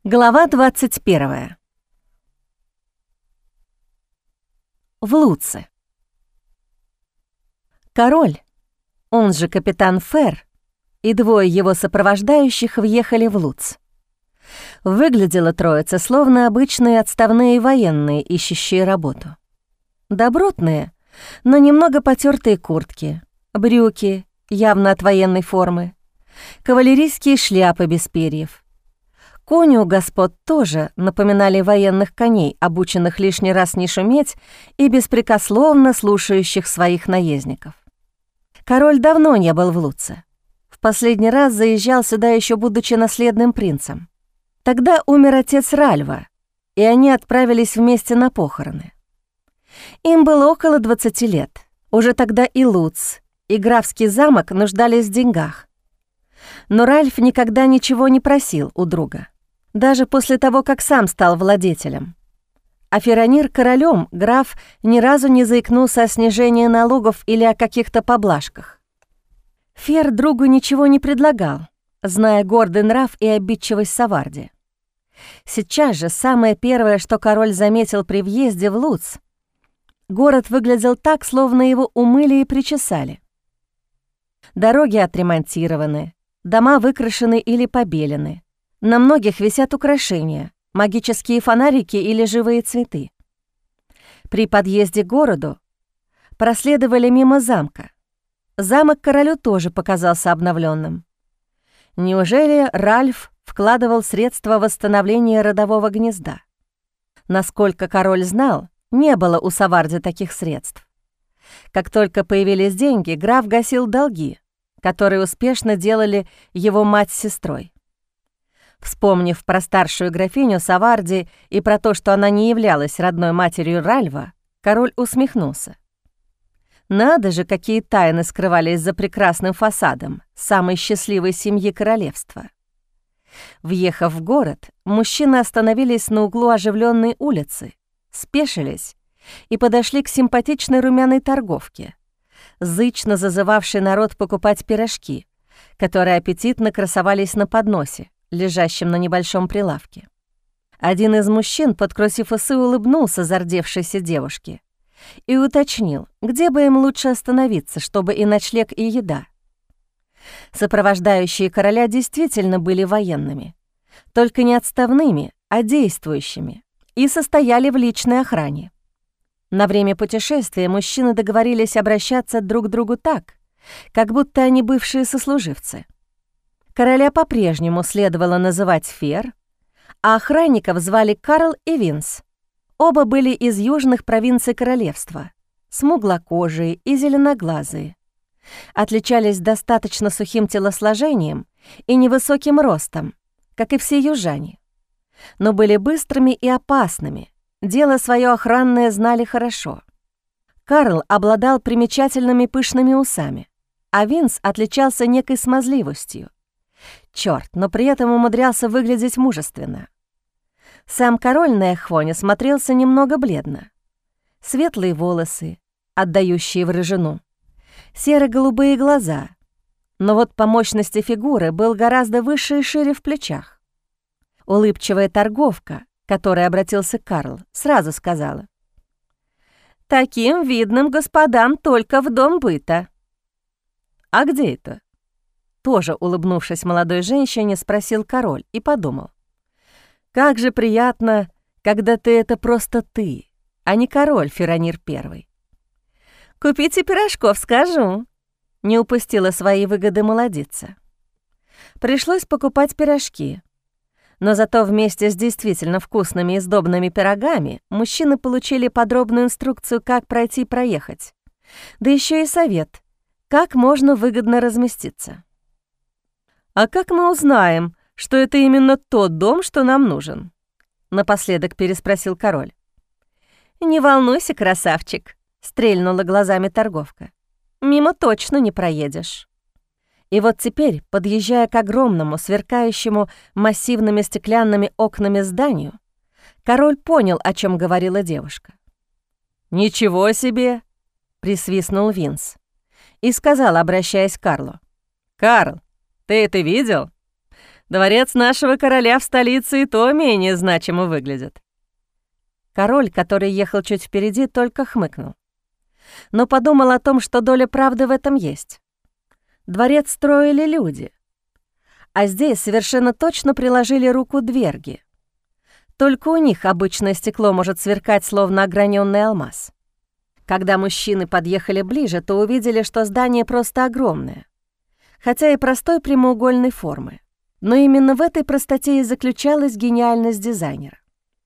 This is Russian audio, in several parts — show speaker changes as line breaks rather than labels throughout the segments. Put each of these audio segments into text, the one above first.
Глава 21. В Луце. Король, он же капитан Фер, и двое его сопровождающих въехали в Луц. Выглядела троица словно обычные отставные военные, ищущие работу. Добротные, но немного потертые куртки, брюки, явно от военной формы, кавалерийские шляпы без перьев. Кони у господ тоже напоминали военных коней, обученных лишний раз не шуметь и беспрекословно слушающих своих наездников. Король давно не был в Луце. В последний раз заезжал сюда еще будучи наследным принцем. Тогда умер отец Ральва, и они отправились вместе на похороны. Им было около 20 лет. Уже тогда и Луц, и графский замок нуждались в деньгах. Но Ральф никогда ничего не просил у друга. Даже после того, как сам стал владетелем. А Феронир королем, граф ни разу не заикнулся о снижении налогов или о каких-то поблажках. Фер другу ничего не предлагал, зная гордый нрав и обидчивость Саварди. Сейчас же самое первое, что король заметил при въезде в Луц, город выглядел так, словно его умыли и причесали. Дороги отремонтированы, дома выкрашены или побелены. На многих висят украшения, магические фонарики или живые цветы. При подъезде к городу проследовали мимо замка. Замок королю тоже показался обновленным. Неужели Ральф вкладывал средства в восстановление родового гнезда? Насколько король знал, не было у Саварди таких средств. Как только появились деньги, граф гасил долги, которые успешно делали его мать с сестрой. Вспомнив про старшую графиню Саварди и про то, что она не являлась родной матерью Ральва, король усмехнулся. Надо же, какие тайны скрывались за прекрасным фасадом самой счастливой семьи королевства. Въехав в город, мужчины остановились на углу оживленной улицы, спешились и подошли к симпатичной румяной торговке, зычно зазывавшей народ покупать пирожки, которые аппетитно красовались на подносе, лежащем на небольшом прилавке. Один из мужчин, подкрутив усы, улыбнулся зардевшейся девушке и уточнил, где бы им лучше остановиться, чтобы и ночлег, и еда. Сопровождающие короля действительно были военными, только не отставными, а действующими, и состояли в личной охране. На время путешествия мужчины договорились обращаться друг к другу так, как будто они бывшие сослуживцы. Короля по-прежнему следовало называть Фер, а охранников звали Карл и Винс. Оба были из южных провинций королевства, смуглокожие и зеленоглазые. Отличались достаточно сухим телосложением и невысоким ростом, как и все южане. Но были быстрыми и опасными, дело свое охранное знали хорошо. Карл обладал примечательными пышными усами, а Винс отличался некой смазливостью. Чёрт, но при этом умудрялся выглядеть мужественно. Сам король на Эхвоне смотрелся немного бледно. Светлые волосы, отдающие в рыжину, серо-голубые глаза, но вот по мощности фигуры был гораздо выше и шире в плечах. Улыбчивая торговка, к которой обратился Карл, сразу сказала: «Таким видным господам только в дом быта». «А где это?» Тоже улыбнувшись молодой женщине, спросил король и подумал: «Как же приятно, когда это просто ты, а не король Феронир I». «Купите пирожков, скажу», — не упустила свои выгоды молодица. Пришлось покупать пирожки, но зато вместе с действительно вкусными и сдобными пирогами мужчины получили подробную инструкцию, как пройти и проехать, да еще и совет, как можно выгодно разместиться. «А как мы узнаем, что это именно тот дом, что нам нужен?» — напоследок переспросил король. «Не волнуйся, красавчик», — стрельнула глазами торговка. «Мимо точно не проедешь». И вот теперь, подъезжая к огромному, сверкающему массивными стеклянными окнами зданию, король понял, о чем говорила девушка. «Ничего себе!» — присвистнул Винс и сказал, обращаясь к Карлу. «Карл, ты это видел? Дворец нашего короля в столице и то менее значимо выглядит». Король, который ехал чуть впереди, только хмыкнул. Но подумал о том, что доля правды в этом есть. Дворец строили люди, а здесь совершенно точно приложили руку дверги. Только у них обычное стекло может сверкать, словно ограненный алмаз. Когда мужчины подъехали ближе, то увидели, что здание просто огромное, хотя и простой прямоугольной формы. Но именно в этой простоте и заключалась гениальность дизайнера.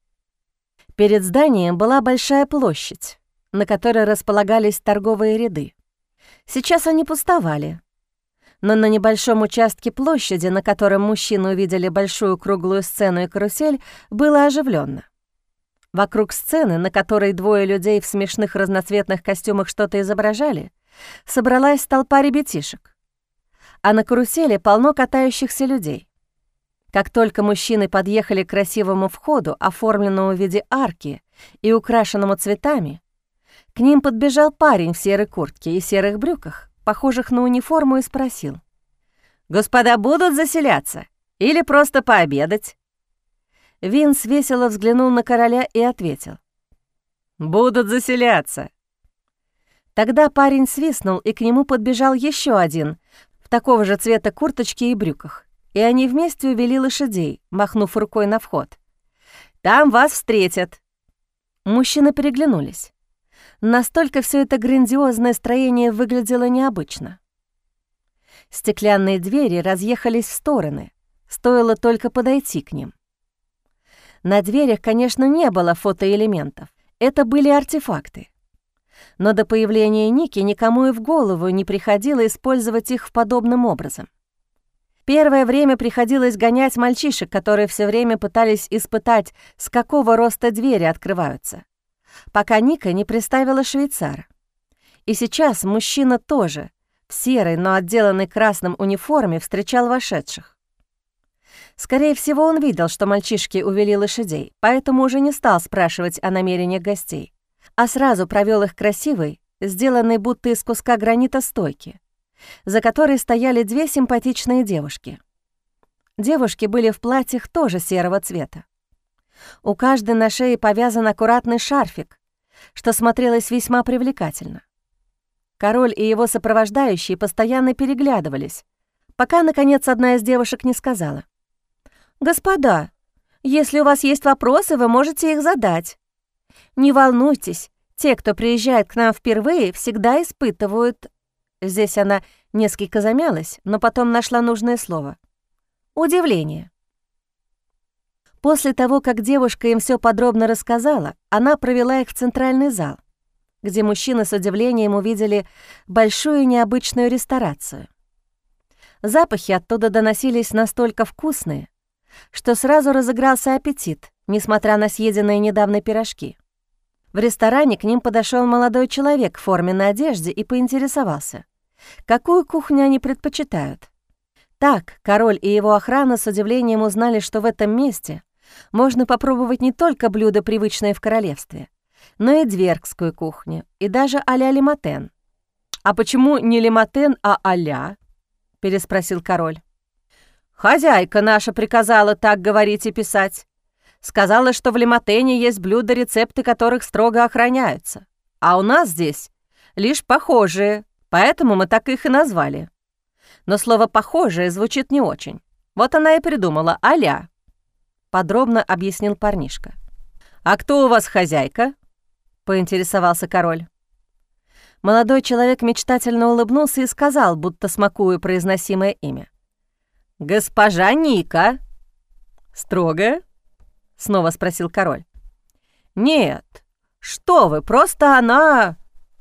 Перед зданием была большая площадь, на которой располагались торговые ряды. Сейчас они пустовали, но на небольшом участке площади, на котором мужчины увидели большую круглую сцену и карусель, было оживленно. Вокруг сцены, на которой двое людей в смешных разноцветных костюмах что-то изображали, собралась толпа ребятишек, а на карусели полно катающихся людей. Как только мужчины подъехали к красивому входу, оформленному в виде арки и украшенному цветами, к ним подбежал парень в серой куртке и серых брюках, похожих на униформу, и спросил: «Господа будут заселяться или просто пообедать?» Винс весело взглянул на короля и ответил: «Будут заселяться». Тогда парень свистнул, и к нему подбежал еще один в такого же цвета курточке и брюках, и они вместе увели лошадей, махнув рукой на вход. «Там вас встретят». Мужчины переглянулись. Настолько все это грандиозное строение выглядело необычно. Стеклянные двери разъехались в стороны, стоило только подойти к ним. На дверях, конечно, не было фотоэлементов, это были артефакты. Но до появления Ники никому и в голову не приходило использовать их подобным образом. Первое время приходилось гонять мальчишек, которые все время пытались испытать, с какого роста двери открываются, пока Ника не приставила швейцара. И сейчас мужчина тоже в серой, но отделанной красным униформе встречал вошедших. Скорее всего, он видел, что мальчишки увели лошадей, поэтому уже не стал спрашивать о намерениях гостей, а сразу провел их красивой, сделанной будто из куска гранита стойки, за которой стояли две симпатичные девушки. Девушки были в платьях тоже серого цвета. У каждой на шее повязан аккуратный шарфик, что смотрелось весьма привлекательно. Король и его сопровождающие постоянно переглядывались, пока, наконец, одна из девушек не сказала: «Господа, если у вас есть вопросы, вы можете их задать. Не волнуйтесь, те, кто приезжает к нам впервые, всегда испытывают...» Здесь она несколько замялась, но потом нашла нужное слово. «Удивление». После того, как девушка им все подробно рассказала, она провела их в центральный зал, где мужчины с удивлением увидели большую необычную ресторацию. Запахи оттуда доносились настолько вкусные, что сразу разыгрался аппетит, несмотря на съеденные недавно пирожки. В ресторане к ним подошел молодой человек в форменной одежде и поинтересовался, какую кухню они предпочитают. Так король и его охрана с удивлением узнали, что в этом месте можно попробовать не только блюда, привычные в королевстве, но и двергскую кухню, и даже а-ля лиматен. «А почему не лиматен, а а-ля?» — переспросил король. «Хозяйка наша приказала так говорить и писать. Сказала, что в лиматене есть блюда, рецепты которых строго охраняются, а у нас здесь лишь похожие, поэтому мы так их и назвали. Но слово «похожее» звучит не очень. Вот она и придумала а-ля», — подробно объяснил парнишка. «А кто у вас хозяйка?» — поинтересовался король. Молодой человек мечтательно улыбнулся и сказал, будто смакуя произносимое имя: «Госпожа Ника». «Строгая?» — снова спросил король. «Нет, что вы, просто она...»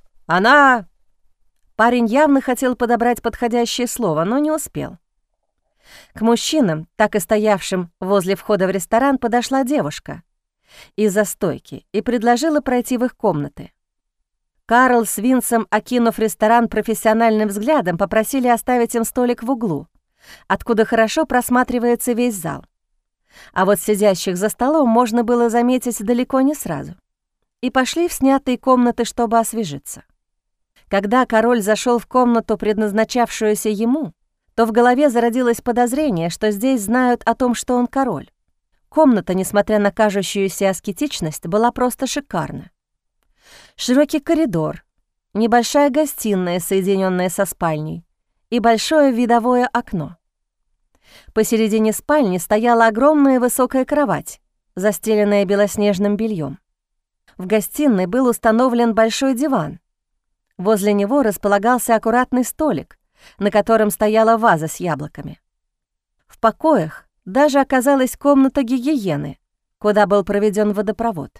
Парень явно хотел подобрать подходящее слово, но не успел. К мужчинам, так и стоявшим возле входа в ресторан, подошла девушка из-за стойки и предложила пройти в их комнаты. Карл с Винсом, окинув ресторан профессиональным взглядом, попросили оставить им столик в углу, откуда хорошо просматривается весь зал. А вот сидящих за столом можно было заметить далеко не сразу. И пошли в снятые комнаты, чтобы освежиться. Когда король зашел в комнату, предназначавшуюся ему, то в голове зародилось подозрение, что здесь знают о том, что он король. Комната, несмотря на кажущуюся аскетичность, была просто шикарна. Широкий коридор, небольшая гостиная, соединенная со спальней, и большое видовое окно. Посередине спальни стояла огромная высокая кровать, застеленная белоснежным бельем. В гостиной был установлен большой диван. Возле него располагался аккуратный столик, на котором стояла ваза с яблоками. В покоях даже оказалась комната гигиены, куда был проведен водопровод.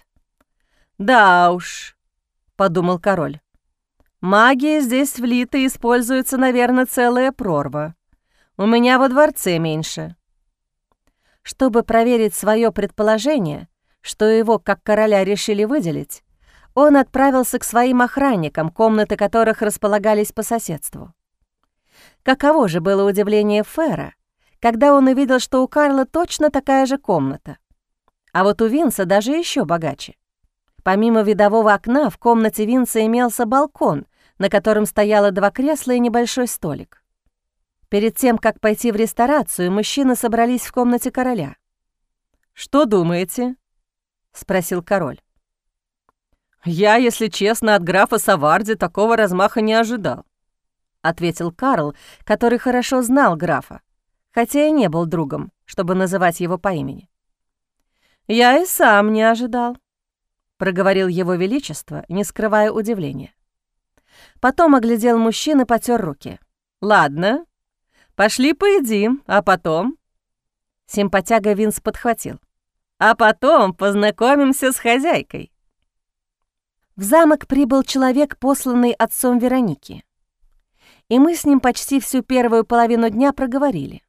«Да уж», — подумал король, — «магия здесь влита и используется, наверное, целая прорва. У меня во дворце меньше». Чтобы проверить свое предположение, что его, как короля, решили выделить, он отправился к своим охранникам, комнаты которых располагались по соседству. Каково же было удивление Фера, когда он увидел, что у Карла точно такая же комната, а вот у Винса даже еще богаче. Помимо видового окна в комнате Винса имелся балкон, на котором стояло 2 кресла и небольшой столик. Перед тем, как пойти в ресторацию, мужчины собрались в комнате короля. «Что думаете?» — спросил король. «Я, если честно, от графа Саварди такого размаха не ожидал», — ответил Карл, который хорошо знал графа, хотя и не был другом, чтобы называть его по имени. «Я и сам не ожидал», — проговорил его величество, не скрывая удивления. Потом оглядел мужчин и потер руки. «Ладно, пошли поедим, а потом...» Симпатяга Винс подхватил. «А потом познакомимся с хозяйкой». В замок прибыл человек, посланный отцом Вероники, и мы с ним почти всю первую половину дня проговорили.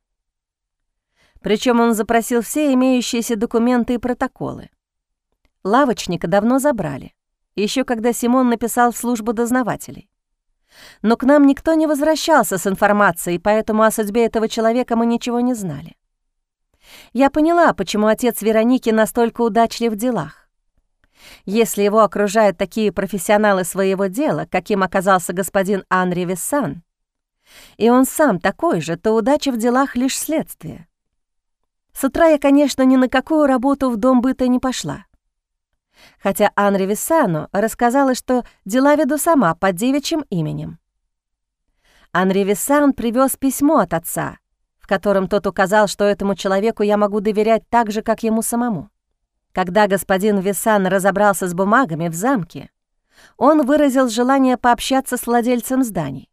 Причем он запросил все имеющиеся документы и протоколы. Лавочника давно забрали, еще когда Симон написал в службу дознавателей. Но к нам никто не возвращался с информацией, поэтому о судьбе этого человека мы ничего не знали. Я поняла, почему отец Вероники настолько удачлив в делах. Если его окружают такие профессионалы своего дела, каким оказался господин Анри Виссан, и он сам такой же, то удача в делах — лишь следствие. С утра я, конечно, ни на какую работу в дом быта не пошла. Хотя Анри Виссану рассказала, что дела веду сама под девичьим именем. Анри Виссан привез письмо от отца, в котором тот указал, что этому человеку я могу доверять так же, как ему самому. Когда господин Виссан разобрался с бумагами в замке, он выразил желание пообщаться с владельцем зданий.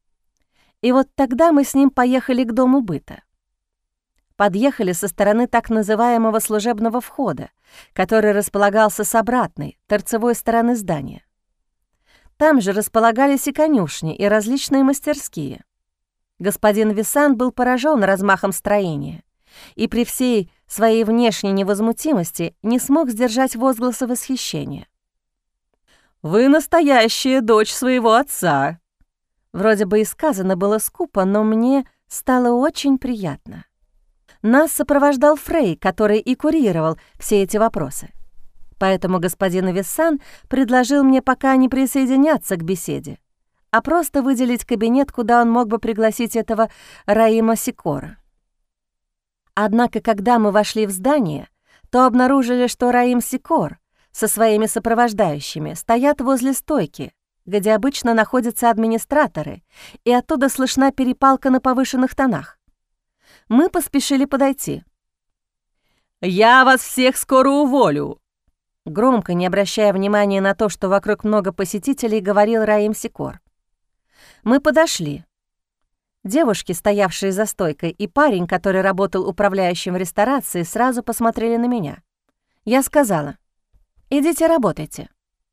И вот тогда мы с ним поехали к дому быта. Подъехали со стороны так называемого служебного входа, который располагался с обратной, торцевой стороны здания. Там же располагались и конюшни, и различные мастерские. Господин Виссан был поражен размахом строения и при всей своей внешней невозмутимости не смог сдержать возгласа восхищения. «Вы настоящая дочь своего отца!» Вроде бы и сказано было скупо, но мне стало очень приятно. Нас сопровождал Фрей, который и курировал все эти вопросы. Поэтому господин Виссан предложил мне пока не присоединяться к беседе, а просто выделить кабинет, куда он мог бы пригласить этого Раима Сикора. Однако, когда мы вошли в здание, то обнаружили, что Раим Сикор со своими сопровождающими стоят возле стойки, где обычно находятся администраторы, и оттуда слышна перепалка на повышенных тонах. Мы поспешили подойти. «Я вас всех скоро уволю!» Громко, не обращая внимания на то, что вокруг много посетителей, говорил Раим Сикор. Мы подошли. Девушки, стоявшие за стойкой, и парень, который работал управляющим в ресторации, сразу посмотрели на меня. Я сказала: «Идите работайте».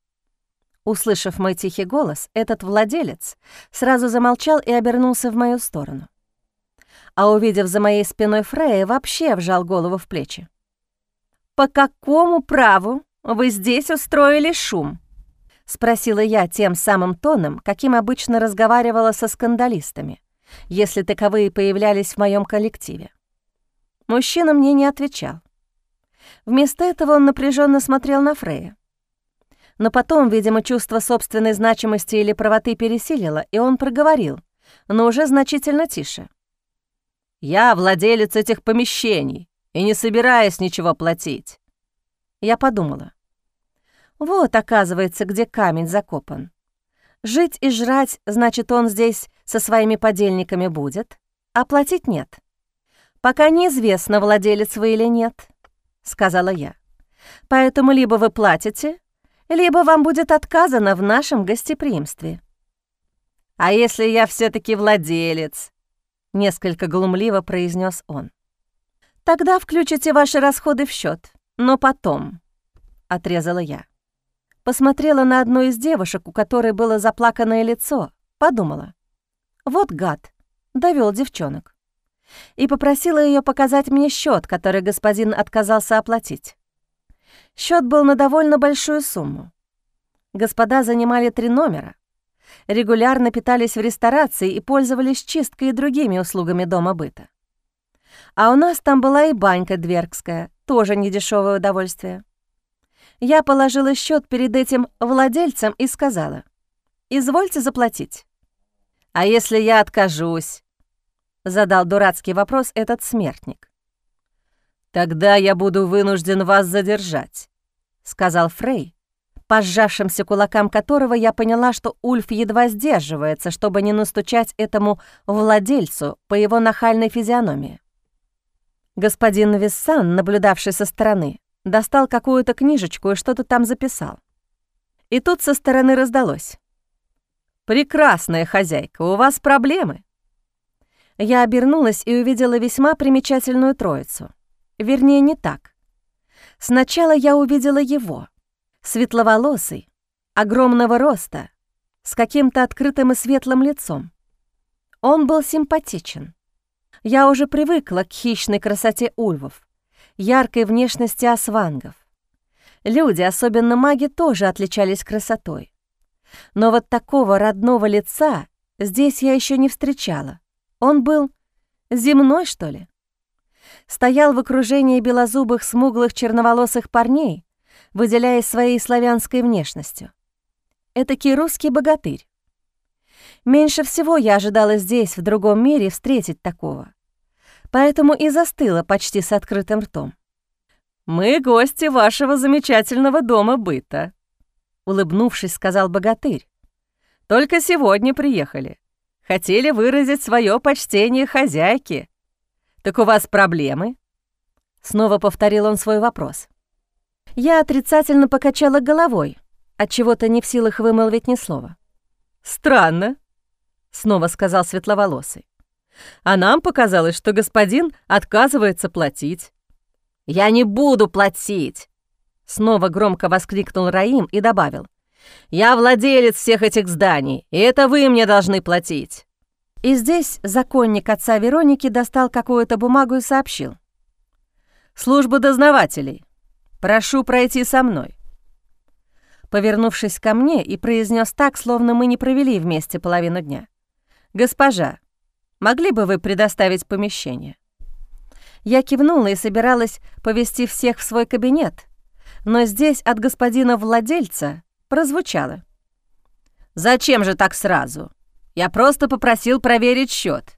Услышав мой тихий голос, этот владелец сразу замолчал и обернулся в мою сторону. А увидев за моей спиной Фрея, вообще вжал голову в плечи. «По какому праву вы здесь устроили шум?» — спросила я тем самым тоном, каким обычно разговаривала со скандалистами, если таковые появлялись в моем коллективе. Мужчина мне не отвечал. Вместо этого он напряженно смотрел на Фрея. Но потом, видимо, чувство собственной значимости или правоты пересилило, и он проговорил, но уже значительно тише. Я владелец этих помещений и не собираюсь ничего платить». Я подумала. Вот, оказывается, где камень закопан. Жить и жрать, значит, он здесь со своими подельниками будет, а платить нет. «Пока неизвестно, владелец вы или нет», — сказала я. «Поэтому либо вы платите, либо вам будет отказано в нашем гостеприимстве». «А если я все-таки владелец?» — несколько глумливо произнес он. «Тогда включите ваши расходы в счет, но потом», — отрезала я. Посмотрела на одну из девушек, у которой было заплаканное лицо, подумала. Вот гад, довел девчонок. И попросила ее показать мне счет, который господин отказался оплатить. Счет был на довольно большую сумму. Господа занимали 3 номера, регулярно питались в ресторации и пользовались чисткой и другими услугами дома быта. А у нас там была и банька дверкская, тоже недешевое удовольствие. Я положила счет перед этим владельцем и сказала: «Извольте заплатить». «А если я откажусь?» — задал дурацкий вопрос этот смертник. «Тогда я буду вынужден вас задержать», — сказал Фрей, по сжавшимся кулакам которого я поняла, что Ульф едва сдерживается, чтобы не настучать этому владельцу по его нахальной физиономии. Господин Виссан, наблюдавший со стороны, достал какую-то книжечку и что-то там записал. И тут со стороны раздалось: «Прекрасная хозяйка, у вас проблемы». Я обернулась и увидела весьма примечательную троицу. Вернее, не так. Сначала я увидела его, светловолосый, огромного роста, с каким-то открытым и светлым лицом. Он был симпатичен. Я уже привыкла к хищной красоте ульвов, яркой внешности асвангов. Люди, особенно маги, тоже отличались красотой. Но вот такого родного лица здесь я еще не встречала. Он был земной, что ли? Стоял в окружении белозубых, смуглых, черноволосых парней, выделяясь своей славянской внешностью. Этакий русский богатырь. Меньше всего я ожидала здесь, в другом мире, встретить такого. Поэтому и застыла почти с открытым ртом. «Мы гости вашего замечательного дома быта», — улыбнувшись, сказал богатырь. «Только сегодня приехали. Хотели выразить свое почтение хозяйке. Так у вас проблемы?» Снова повторил он свой вопрос. Я отрицательно покачала головой, отчего-то не в силах вымолвить ни слова. «Странно», — снова сказал светловолосый. «А нам показалось, что господин отказывается платить». «Я не буду платить!» Снова громко воскликнул Раим и добавил: «Я владелец всех этих зданий, и это вы мне должны платить». И здесь законник отца Вероники достал какую-то бумагу и сообщил: «Служба дознавателей, прошу пройти со мной». Повернувшись ко мне и произнес так, словно мы не провели вместе половину дня: «Госпожа, могли бы вы предоставить помещение?» Я кивнула и собиралась повести всех в свой кабинет, но здесь от господина владельца прозвучало: «Зачем же так сразу? Я просто попросил проверить счет».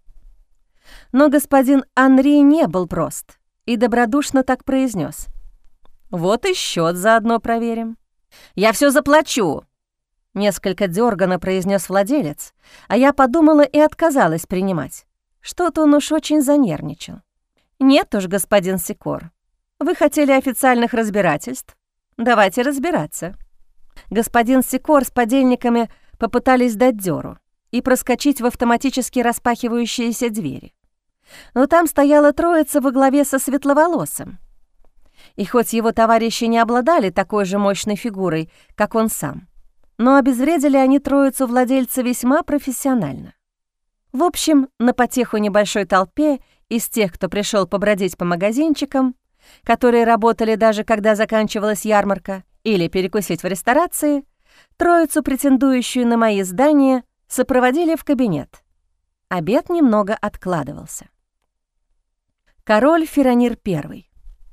Но господин Анри не был прост и добродушно так произнес: «Вот и счет заодно проверим». «Я все заплачу», — несколько дёрганно произнес владелец, а я подумала и отказалась принимать. Что-то он уж очень занервничал. «Нет уж, господин Сикор, вы хотели официальных разбирательств? Давайте разбираться». Господин Сикор с подельниками попытались дать дёру и проскочить в автоматически распахивающиеся двери. Но там стояла троица во главе со светловолосым. И хоть его товарищи не обладали такой же мощной фигурой, как он сам, но обезвредили они троицу владельца весьма профессионально. В общем, на потеху небольшой толпе из тех, кто пришел побродить по магазинчикам, которые работали даже когда заканчивалась ярмарка, или перекусить в ресторации, троицу, претендующую на мои здания, сопроводили в кабинет. Обед немного откладывался. Король Феронир I.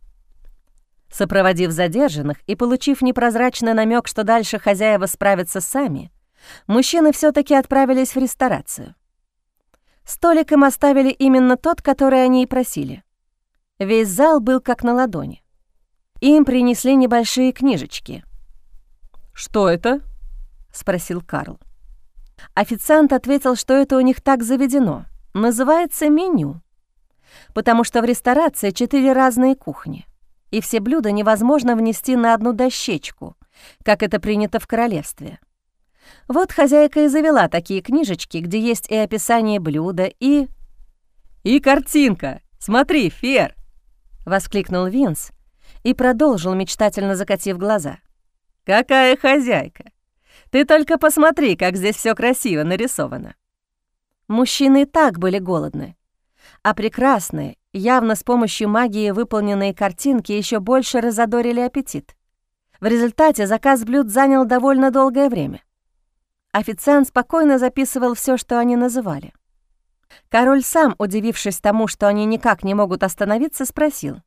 Сопроводив задержанных и получив непрозрачный намек, что дальше хозяева справятся сами, мужчины все таки отправились в ресторацию. Столик им оставили именно тот, который они и просили. Весь зал был как на ладони. Им принесли небольшие книжечки.
«Что это?»
— спросил Карл. Официант ответил, что это у них так заведено. Называется меню. Потому что в ресторации 4 разные кухни, и все блюда невозможно внести на одну дощечку, как это принято в королевстве. Вот хозяйка и завела такие книжечки, где есть и описание блюда, и...
«И картинка! Смотри, Фер!»
— воскликнул Винс и продолжил, мечтательно закатив глаза.
«Какая хозяйка! Ты только посмотри, как здесь все красиво нарисовано!»
Мужчины и так были голодны, а прекрасные, явно с помощью магии выполненные картинки еще больше разодорили аппетит. В результате заказ блюд занял довольно долгое время. Официант спокойно записывал все, что они называли. Король сам, удивившись тому, что они никак не могут остановиться, спросил.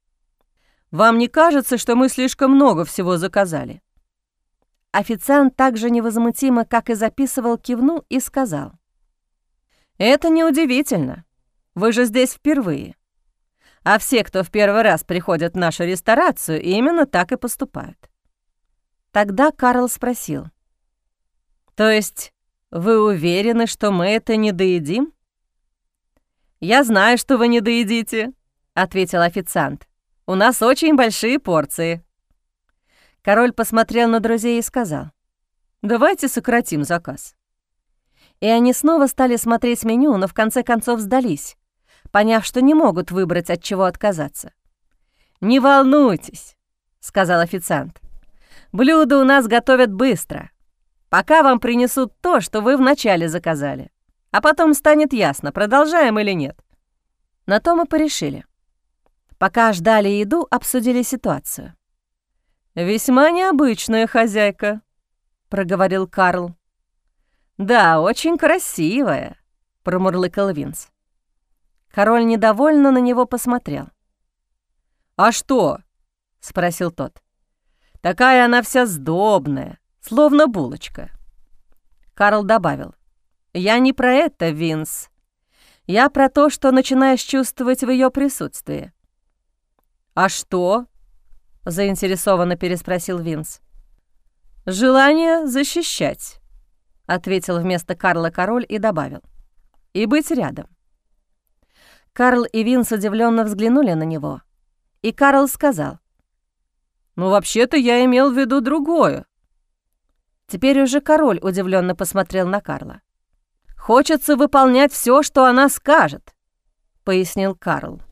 «Вам не кажется, что мы слишком много всего заказали?»
Официант так же невозмутимо, как и записывал, кивнул и сказал.
«Это неудивительно. Вы же здесь впервые. А все, кто в первый раз приходят в нашу ресторацию, именно так и поступают».
Тогда Карл спросил.
«То есть вы уверены, что мы это не доедим?» «Я знаю, что вы не доедите», — ответил официант. «У нас очень большие порции».
Король посмотрел на друзей и сказал.
«Давайте сократим заказ».
И они снова стали смотреть меню, но в конце концов сдались, поняв, что не могут выбрать, от чего отказаться.
«Не волнуйтесь», — сказал официант. «Блюда у нас готовят быстро. Пока вам принесут то, что вы вначале заказали. А потом станет ясно, продолжаем или нет».
На то мы порешили. Пока ждали еду, обсудили ситуацию.
«Весьма необычная хозяйка», — проговорил Карл. «Да, очень красивая», — промурлыкал Винс.
Король недовольно на него посмотрел.
«А что?» — спросил тот. «Такая она вся сдобная, словно булочка».
Карл добавил.
«Я не про это, Винс. Я про то, что начинаешь чувствовать в ее присутствии». «А что?» — заинтересованно переспросил Винс. «Желание защищать», — ответил вместо Карла король и добавил. «И быть рядом».
Карл и Винс удивленно взглянули на него, и Карл сказал.
«Ну, вообще-то я имел в виду другое».
Теперь уже король удивленно посмотрел на Карла.
«Хочется выполнять все, что она скажет», — пояснил Карл.